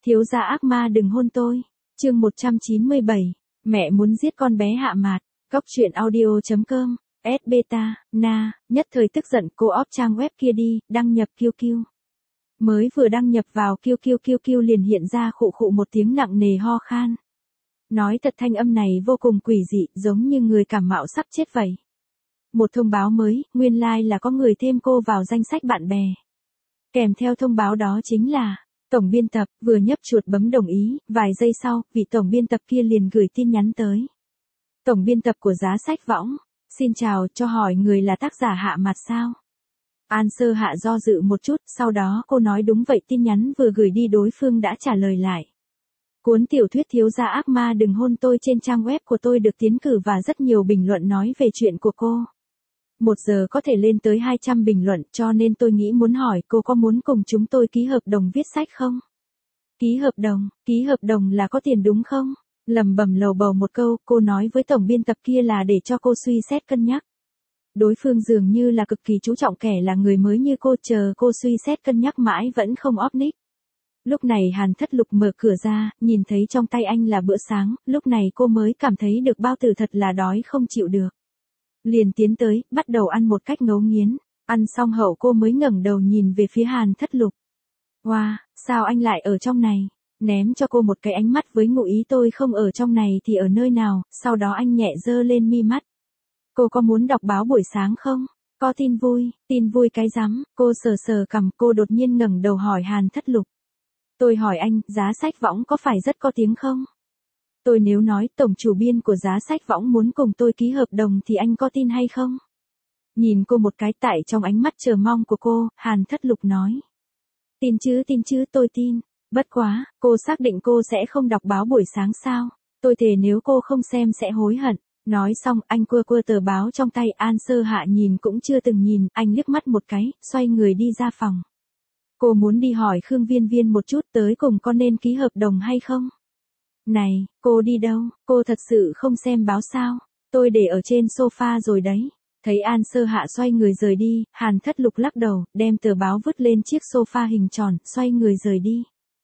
Thiếu gia ác ma đừng hôn tôi. Chương 197. Mẹ muốn giết con bé Hạ Mạt. Cóc truyện audio.com. S beta, na, nhất thời tức giận cô óp trang web kia đi, đăng nhập QQ. Mới vừa đăng nhập vào QQ liền hiện ra khụ khụ một tiếng nặng nề ho khan. Nói thật thanh âm này vô cùng quỷ dị, giống như người cảm mạo sắp chết vậy. Một thông báo mới, nguyên lai là có người thêm cô vào danh sách bạn bè. Kèm theo thông báo đó chính là, tổng biên tập, vừa nhấp chuột bấm đồng ý, vài giây sau, vị tổng biên tập kia liền gửi tin nhắn tới. Tổng biên tập của Giá Sách Võng, xin chào, cho hỏi người là tác giả Hạ Mạt sao? An Sơ Hạ do dự một chút, sau đó cô nói đúng vậy, tin nhắn vừa gửi đi đối phương đã trả lời lại. Cuốn tiểu thuyết Thiếu gia ác ma đừng hôn tôi trên trang web của tôi được tiến cử và rất nhiều bình luận nói về chuyện của cô. 1 giờ có thể lên tới 200 bình luận, cho nên tôi nghĩ muốn hỏi cô có muốn cùng chúng tôi ký hợp đồng viết sách không? Ký hợp đồng là có tiền đúng không? Lẩm bẩm lầu bầu một câu, cô nói với tổng biên tập kia là để cho cô suy xét cân nhắc. Đối phương dường như là cực kỳ chú trọng kẻ là người mới như cô, chờ cô suy xét cân nhắc mãi vẫn không óp nick. Lúc này Hàn Thất Lục mở cửa ra, nhìn thấy trong tay anh là bữa sáng, lúc này cô mới cảm thấy được bao tử thật là đói không chịu được. Liền tiến tới, bắt đầu ăn một cách ngấu nghiến, ăn xong hậu cô mới ngẩng đầu nhìn về phía Hàn Thất Lục. Wow, sao anh lại ở trong này? Ném cho cô một cái ánh mắt với ngụ ý tôi không ở trong này thì ở nơi nào, sau đó anh nhẹ giơ lên mi mắt. Cô có muốn đọc báo buổi sáng không? Có tin vui cái rắm, cô sờ sờ cằm, cô đột nhiên ngẩng đầu hỏi Hàn Thất Lục. Tôi hỏi anh, Giá Sách Võng có phải rất có tiếng không? Tôi nếu nói tổng chủ biên của Giá Sách Võng muốn cùng tôi ký hợp đồng thì anh có tin hay không? Nhìn cô một cái, tại trong ánh mắt chờ mong của cô, Hàn Thất Lục nói. Tin chứ, tôi tin. Bất quá, cô xác định cô sẽ không đọc báo buổi sáng sao? Tôi thề nếu cô không xem sẽ hối hận. Nói xong, anh quơ tờ báo trong tay. An Sơ Hạ nhìn cũng chưa từng nhìn, anh liếc mắt một cái, xoay người đi ra phòng. Cô muốn đi hỏi Khương Viên Viên một chút tới cùng có nên ký hợp đồng hay không? Này, cô đi đâu? Cô thật sự không xem báo sao? Tôi để ở trên sofa rồi đấy. Thấy An Sơ Hạ xoay người rời đi, Hàn Thất Lục lắc đầu, đem tờ báo vứt lên chiếc sofa hình tròn, xoay người rời đi.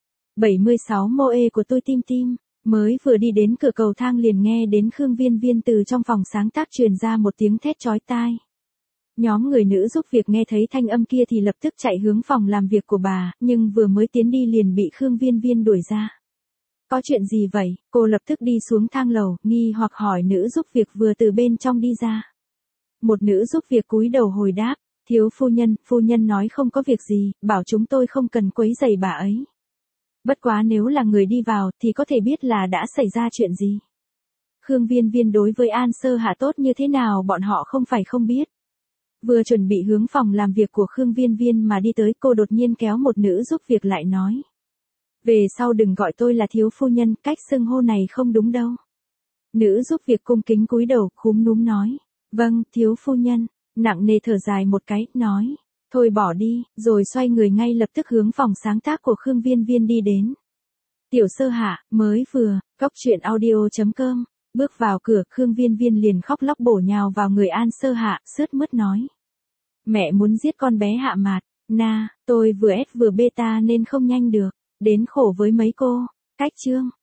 76 Moe của tôi tim. Mới vừa đi đến cửa cầu thang liền nghe đến Khương Viên Viên từ trong phòng sáng tác truyền ra một tiếng thét chói tai. Nhóm người nữ giúp việc nghe thấy thanh âm kia thì lập tức chạy hướng phòng làm việc của bà, nhưng vừa mới tiến đi liền bị Khương Viên Viên đuổi ra. Có chuyện gì vậy? Cô lập tức đi xuống thang lầu, nghi hoặc hỏi nữ giúp việc vừa từ bên trong đi ra. Một nữ giúp việc cúi đầu hồi đáp, thiếu phu nhân nói không có việc gì, bảo chúng tôi không cần quấy rầy bà ấy. Bất quá nếu là người đi vào thì có thể biết là đã xảy ra chuyện gì. Khương Viên Viên đối với An Sơ Hạ tốt như thế nào bọn họ không phải không biết. Vừa chuẩn bị hướng phòng làm việc của Khương Viên Viên mà đi tới, cô đột nhiên kéo một nữ giúp việc lại nói. Về sau đừng gọi tôi là thiếu phu nhân, cách xưng hô này không đúng đâu. Nữ giúp việc cung kính cúi đầu, khúm núm nói. Vâng, thiếu phu nhân, nặng nề thở dài một cái, nói. Thôi bỏ đi, rồi xoay người ngay lập tức hướng phòng sáng tác của Khương Viên Viên đi đến. Tiểu Sơ Hạ, mới vừa, cóc truyện audio.com, bước vào cửa, Khương Viên Viên liền khóc lóc bổ nhào vào người An Sơ Hạ, sướt mướt nói. Mẹ muốn giết con bé Hạ Mạt, na, tôi vừa S vừa beta nên không nhanh được, đến khổ với mấy cô, cách chương.